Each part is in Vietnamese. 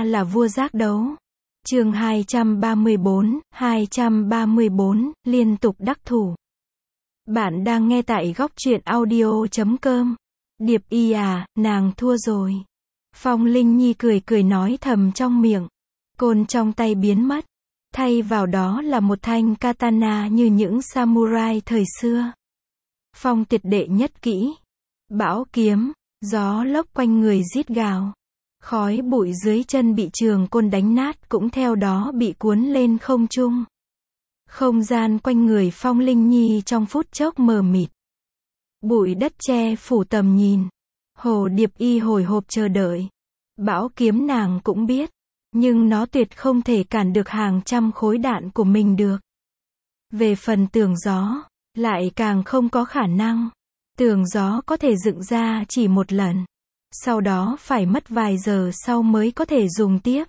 ta là vua giác đấu. Chương 234, liên tục đắc thủ. Bạn đang nghe tại góc truyện audio.com. Điệp Y à, nàng thua rồi. Phong Linh Nhi cười cười nói thầm trong miệng. Côn trong tay biến mất. Thay vào đó là một thanh katana như những samurai thời xưa. Phong tuyệt đệ nhất kỹ. Bão kiếm, gió lốc quanh người rít gào. Khói bụi dưới chân bị trường côn đánh nát cũng theo đó bị cuốn lên không trung. Không gian quanh người Phong Linh Nhi trong phút chốc mờ mịt. Bụi đất che phủ tầm nhìn. Hồ Điệp Y hồi hộp chờ đợi. Bão kiếm nàng cũng biết. Nhưng nó tuyệt không thể cản được hàng trăm khối đạn của mình được. Về phần tường gió, lại càng không có khả năng. Tường gió có thể dựng ra chỉ một lần. Sau đó phải mất vài giờ sau mới có thể dùng tiếp.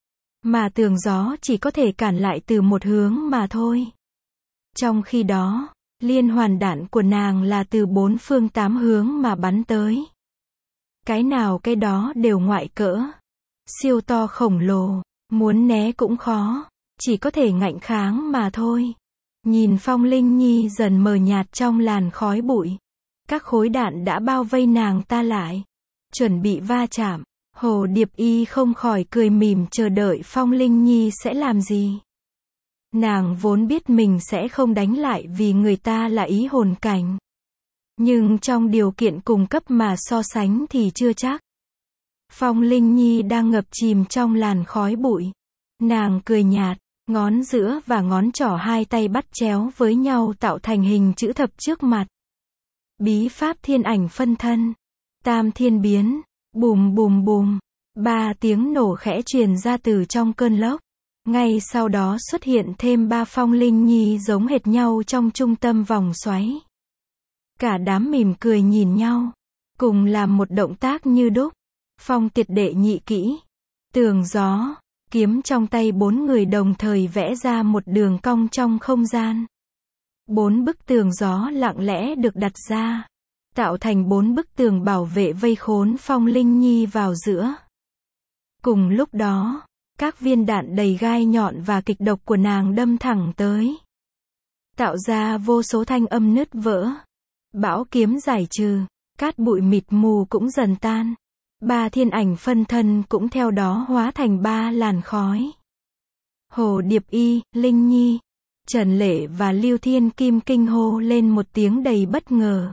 Mà tường gió chỉ có thể cản lại từ một hướng mà thôi. Trong khi đó, liên hoàn đạn của nàng là từ bốn phương tám hướng mà bắn tới. Cái nào cái đó đều ngoại cỡ. Siêu to khổng lồ, muốn né cũng khó, chỉ có thể ngạnh kháng mà thôi. Nhìn Phong Linh Nhi dần mờ nhạt trong làn khói bụi. Các khối đạn đã bao vây nàng ta lại. Chuẩn bị va chạm. Hồ Điệp Y không khỏi cười mỉm chờ đợi Phong Linh Nhi sẽ làm gì. Nàng vốn biết mình sẽ không đánh lại vì người ta là ý hồn cảnh. Nhưng trong điều kiện cùng cấp mà so sánh thì chưa chắc. Phong Linh Nhi đang ngập chìm trong làn khói bụi. Nàng cười nhạt, ngón giữa và ngón trỏ hai tay bắt chéo với nhau tạo thành hình chữ thập trước mặt. Bí pháp thiên ảnh phân thân. Tam thiên biến. Bùm bùm bùm. 3 tiếng nổ khẽ truyền ra từ trong cơn lốc. Ngay sau đó xuất hiện thêm 3 Phong Linh Nhi giống hệt nhau trong trung tâm vòng xoáy. Cả đám mỉm cười nhìn nhau. Cùng làm một động tác như đúc. Phong tuyệt đệ nhị kỹ. Tường gió. Kiếm trong tay 4 người đồng thời vẽ ra một đường cong trong không gian. 4 bức tường gió lặng lẽ được đặt ra. Tạo thành 4 bức tường bảo vệ vây khốn Phong Linh Nhi vào giữa. Cùng lúc đó, các viên đạn đầy gai nhọn và kịch độc của nàng đâm thẳng tới. Tạo ra vô số thanh âm nứt vỡ. Bão kiếm giải trừ, cát bụi mịt mù cũng dần tan. 3 thiên ảnh phân thân cũng theo đó hóa thành 3 làn khói. Hồ Điệp Y, Linh Nhi, Trần Lệ và Lưu Thiên Kim kinh hô lên một tiếng đầy bất ngờ.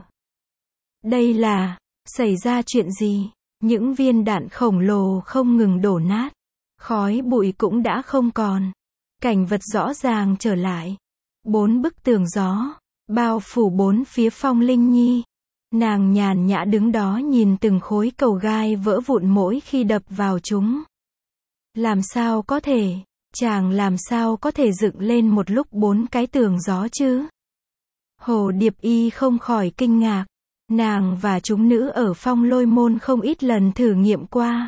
Đây là, xảy ra chuyện gì? Những viên đạn khổng lồ không ngừng đổ nát. Khói bụi cũng đã không còn. Cảnh vật rõ ràng trở lại. 4 bức tường gió, bao phủ 4 phía Phong Linh Nhi. Nàng nhàn nhã đứng đó nhìn từng khối cầu gai vỡ vụn mỗi khi đập vào chúng. Làm sao có thể, chàng làm sao có thể dựng lên một lúc 4 cái tường gió chứ? Hồ Điệp Y không khỏi kinh ngạc. Nàng và chúng nữ ở Phong Lôi Môn không ít lần thử nghiệm qua.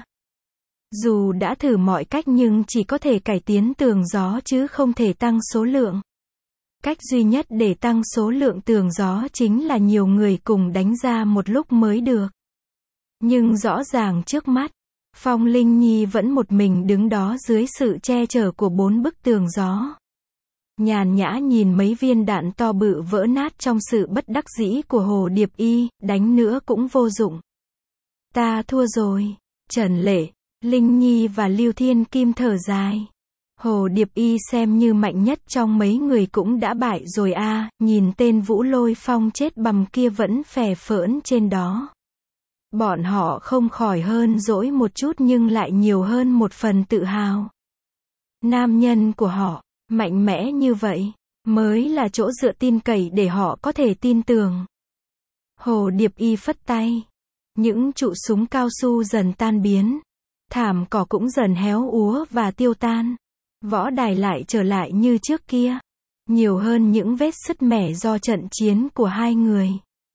Dù đã thử mọi cách nhưng chỉ có thể cải tiến tường gió chứ không thể tăng số lượng. Cách duy nhất để tăng số lượng tường gió chính là nhiều người cùng đánh ra một lúc mới được. Nhưng rõ ràng trước mắt, Phong Linh Nhi vẫn một mình đứng đó dưới sự che chở của 4 bức tường gió. Nhàn nhã nhìn mấy viên đạn to bự vỡ nát trong sự bất đắc dĩ của Hồ Điệp Y, đánh nữa cũng vô dụng. Ta thua rồi. Trần Lệ, Linh Nhi và Lưu Thiên Kim thở dài. Hồ Điệp Y xem như mạnh nhất trong mấy người cũng đã bại rồi a, nhìn tên Vũ Lôi Phong chết bầm kia vẫn phè phỡn trên đó. Bọn họ không khỏi hơn dỗi một chút nhưng lại nhiều hơn một phần tự hào. Nam nhân của họ, mạnh mẽ như vậy, mới là chỗ dựa tin cậy để họ có thể tin tưởng. Hồ Điệp Y phất tay. Những trụ súng cao su dần tan biến. Thảm cỏ cũng dần héo úa và tiêu tan. Võ đài lại trở lại như trước kia. Nhiều hơn những vết sứt mẻ do trận chiến của hai người.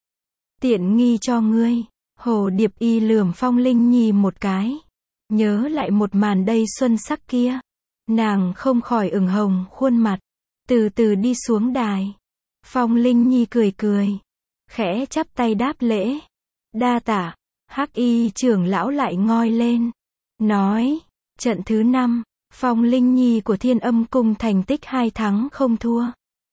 Tiện nghi cho ngươi. Hồ Điệp Y lườm Phong Linh Nhi một cái. Nhớ lại một màn đầy xuân sắc kia. Nàng không khỏi ửng hồng khuôn mặt. Từ từ đi xuống đài. Phong Linh Nhi cười cười. Khẽ chắp tay đáp lễ. Đa tạ. Hắc Y trưởng lão lại ngoi lên. Nói. Trận thứ 5, Phong Linh Nhi của Thiên Âm Cung thành tích 2 thắng không thua.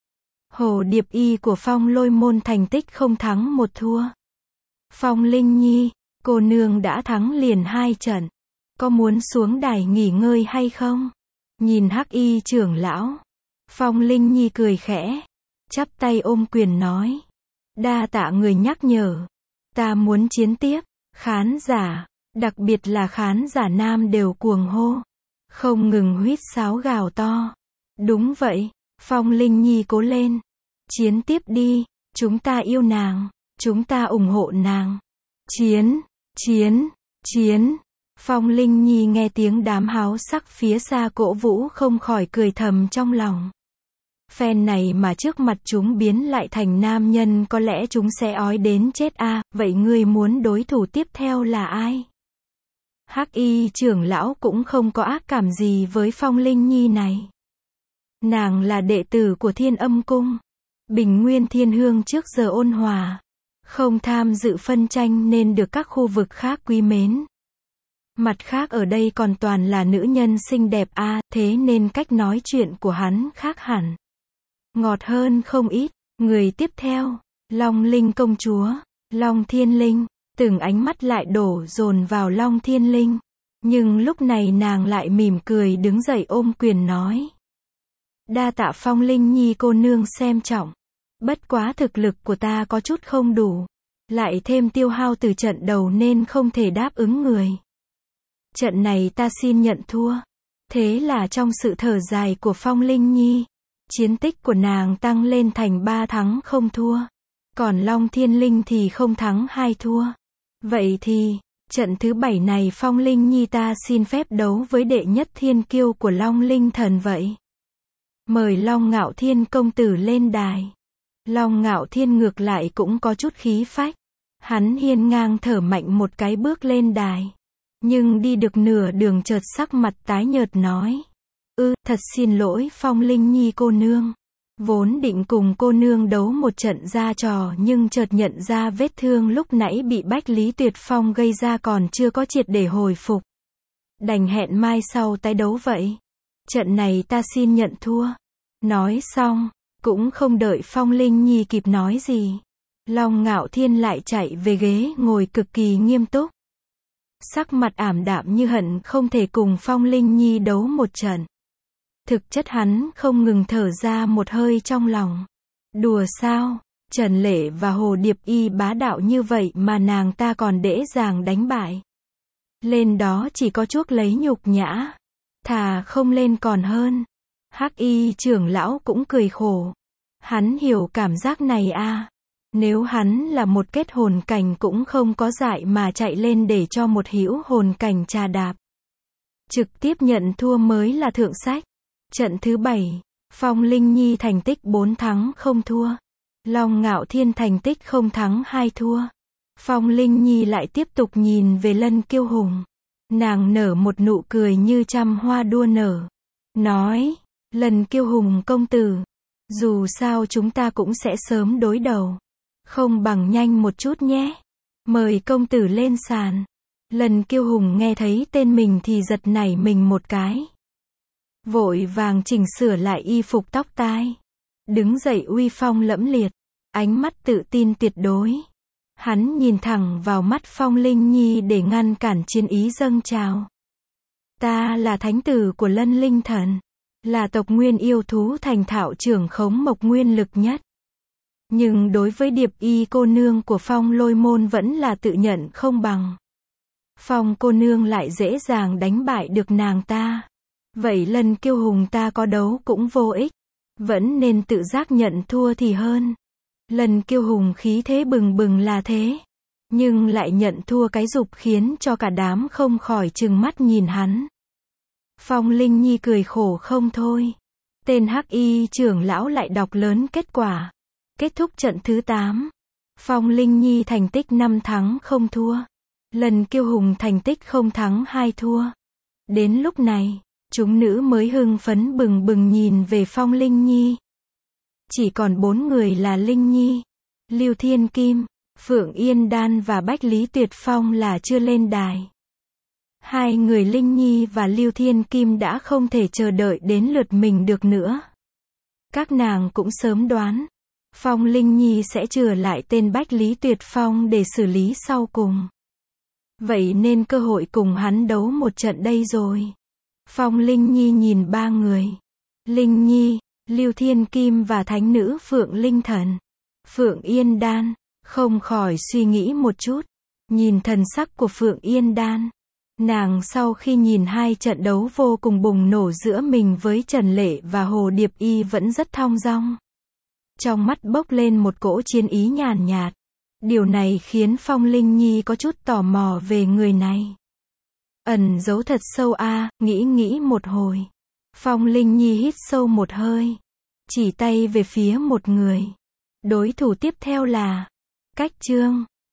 Hồ Điệp Y của Phong Lôi Môn thành tích không thắng 1 thua. Phong Linh Nhi, cô nương đã thắng liền 2 trận. Có muốn xuống đài nghỉ ngơi hay không? Nhìn Hắc Y trưởng lão. Phong Linh Nhi cười khẽ. Chắp tay ôm quyền nói. Đa tạ người nhắc nhở. Ta muốn chiến tiếp. Khán giả, đặc biệt là khán giả nam đều cuồng hô. Không ngừng huýt sáo gào to. Đúng vậy, Phong Linh Nhi cố lên. Chiến tiếp đi, chúng ta yêu nàng, chúng ta ủng hộ nàng. Chiến, chiến, chiến. Phong Linh Nhi nghe tiếng đám háo sắc phía xa cổ vũ không khỏi cười thầm trong lòng. Phen này mà trước mặt chúng biến lại thành nam nhân có lẽ chúng sẽ ói đến chết a. Vậy ngươi muốn đối thủ tiếp theo là ai? Hắc Y trưởng lão cũng không có ác cảm gì với Phong Linh Nhi này. Nàng là đệ tử của Thiên Âm Cung. Bình Nguyên Thiên Hương trước giờ ôn hòa. Không tham dự phân tranh nên được các khu vực khác quý mến. Mặt khác ở đây còn toàn là nữ nhân xinh đẹp a, thế nên cách nói chuyện của hắn khác hẳn. Ngọt hơn không ít. Người tiếp theo, Long Linh công chúa, Long Thiên Linh, từng ánh mắt lại đổ dồn vào Long Thiên Linh. Nhưng lúc này nàng lại mỉm cười đứng dậy ôm quyền nói. Đa tạ Phong Linh Nhi cô nương xem trọng. Bất quá thực lực của ta có chút không đủ. Lại thêm tiêu hao từ trận đầu nên không thể đáp ứng người. Trận này ta xin nhận thua. Thế là trong sự thở dài của Phong Linh Nhi, chiến tích của nàng tăng lên thành 3 thắng không thua. Còn Long Thiên Linh thì không thắng 2 thua. Vậy thì, trận thứ 7 này Phong Linh Nhi ta xin phép đấu với đệ nhất thiên kiêu của Long Linh thần vậy. Mời Long Ngạo Thiên công tử lên đài. Long Ngạo Thiên ngược lại cũng có chút khí phách. Hắn hiên ngang thở mạnh một cái bước lên đài. Nhưng đi được nửa đường chợt sắc mặt tái nhợt nói. Thật xin lỗi Phong Linh Nhi cô nương. Vốn định cùng cô nương đấu một trận ra trò nhưng chợt nhận ra vết thương lúc nãy bị Bách Lý Tuyệt Phong gây ra còn chưa có triệt để hồi phục. Đành hẹn mai sau tái đấu vậy. Trận này ta xin nhận thua. Nói xong, cũng không đợi Phong Linh Nhi kịp nói gì. Long Ngạo Thiên lại chạy về ghế ngồi cực kỳ nghiêm túc. Sắc mặt ảm đạm như hận không thể cùng Phong Linh Nhi đấu một trận. Thực chất hắn không ngừng thở ra một hơi trong lòng. Đùa sao, Trần Lệ và Hồ Điệp Y bá đạo như vậy mà nàng ta còn dễ dàng đánh bại. Lên đó chỉ có chuốc lấy nhục nhã. Thà không lên còn hơn. Hắc Y trưởng lão cũng cười khổ. Hắn hiểu cảm giác này a. Nếu hắn là một kết hồn cảnh cũng không có dại mà chạy lên để cho một hữu hồn cảnh trà đạp. Trực tiếp nhận thua mới là thượng sách. Trận thứ 7, Phong Linh Nhi thành tích 4 thắng không thua. Long Ngạo Thiên thành tích không thắng 2 thua. Phong Linh Nhi lại tiếp tục nhìn về Lân Kiêu Hùng. Nàng nở một nụ cười như trăm hoa đua nở. Nói, Lân Kiêu Hùng công tử, dù sao chúng ta cũng sẽ sớm đối đầu. Không bằng nhanh một chút nhé. Mời công tử lên sàn. Lân Kiêu Hùng nghe thấy tên mình thì giật nảy mình một cái. Vội vàng chỉnh sửa lại y phục tóc tai. Đứng dậy uy phong lẫm liệt. Ánh mắt tự tin tuyệt đối. Hắn nhìn thẳng vào mắt Phong Linh Nhi để ngăn cản chiến ý dâng trào. Ta là thánh tử của Lân Linh Thần. Là tộc nguyên yêu thú thành thạo trưởng khống mộc nguyên lực nhất. Nhưng đối với Điệp Y cô nương của Phong Lôi Môn vẫn là tự nhận không bằng. Phong cô nương lại dễ dàng đánh bại được nàng ta. Vậy Lân Kiêu Hùng ta có đấu cũng vô ích. Vẫn nên tự giác nhận thua thì hơn. Lân Kiêu Hùng khí thế bừng bừng là thế. Nhưng lại nhận thua cái dục khiến cho cả đám không khỏi trừng mắt nhìn hắn. Phong Linh Nhi cười khổ không thôi. Tên Hắc Y trưởng lão lại đọc lớn kết quả. Kết thúc trận thứ 8. Phong Linh Nhi thành tích 5 thắng không thua. Lân Kiêu Hùng thành tích không thắng 2 thua. Đến lúc này, chúng nữ mới hưng phấn bừng bừng nhìn về Phong Linh Nhi. Chỉ còn 4 người là Linh Nhi, Lưu Thiên Kim, Phượng Yên Đan và Bách Lý Tuyệt Phong là chưa lên đài. Hai người Linh Nhi và Lưu Thiên Kim đã không thể chờ đợi đến lượt mình được nữa. Các nàng cũng sớm đoán, Phong Linh Nhi sẽ chừa lại tên Bách Lý Tuyệt Phong để xử lý sau cùng. Vậy nên cơ hội cùng hắn đấu một trận đây rồi. Phong Linh Nhi nhìn ba người. Linh Nhi, Lưu Thiên Kim và thánh nữ Phượng Linh Thần. Phượng Yên Đan, không khỏi suy nghĩ một chút. Nhìn thần sắc của Phượng Yên Đan. Nàng sau khi nhìn hai trận đấu vô cùng bùng nổ giữa mình với Trần Lệ và Hồ Điệp Y vẫn rất thong dong. Trong mắt bốc lên một cỗ chiến ý nhàn nhạt. Điều này khiến Phong Linh Nhi có chút tò mò về người này. Ẩn giấu thật sâu nghĩ một hồi. Phong Linh Nhi hít sâu một hơi. Chỉ tay về phía một người. Đối thủ tiếp theo là Cách Trương.